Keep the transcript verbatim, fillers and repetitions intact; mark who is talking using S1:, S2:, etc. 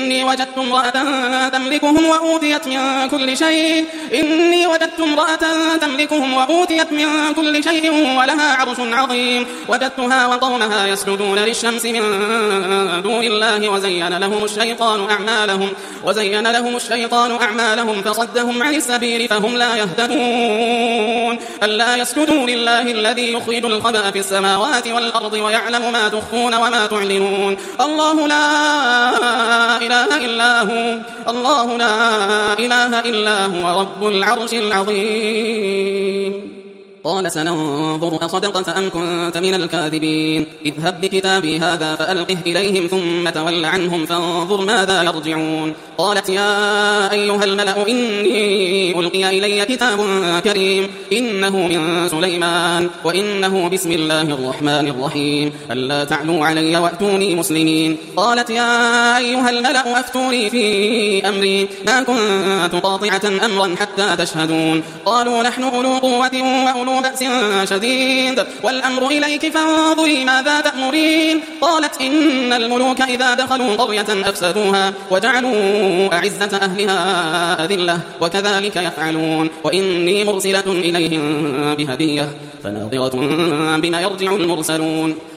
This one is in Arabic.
S1: إني وجدت امرأة تملكهم وأوتيت من كل شيء إني وجدت امرأة تملكهم وأوتيت من كل شيء ولها عرش عظيم وجدتها وقومها يسجدون للشمس من دون الله وزين لهم الشيطان أعمالهم وزين لهم الشيطان أعمالهم فصدهم عن السبيل فهم لا يهتدون ألا يسجدوا لله الذي يخرج الخبأ في السماوات والأرض ويعلم ما تخفون وما تعلنون الله لا إله إلا هو الله لا إله إلا هو رب العرش العظيم قال سننظر أصدقت أم كنت من الكاذبين اذهب بكتابي هذا فألقه إليهم ثم تول عنهم فانظر ماذا يرجعون قالت يا أيها الملأ إني ألقي إلي كتاب كريم إنه من سليمان وإنه بسم الله الرحمن الرحيم ألا تعلوا علي وأتوني مسلمين قالت يا أيها الملأ أفتوني في أمري ما كنت قاطعة أمرا حتى تشهدون قالوا نحن أولو قوة وأولو بأس شديد والأمر إليك فانظري ماذا تأمرين قالت إن الملوك إذا دخلوا قرية أفسدوها وجعلوا أعزة أهلها أذلة وكذلك يفعلون وإني مرسلة إليهم بهدية فناظرة بما يرجع المرسلون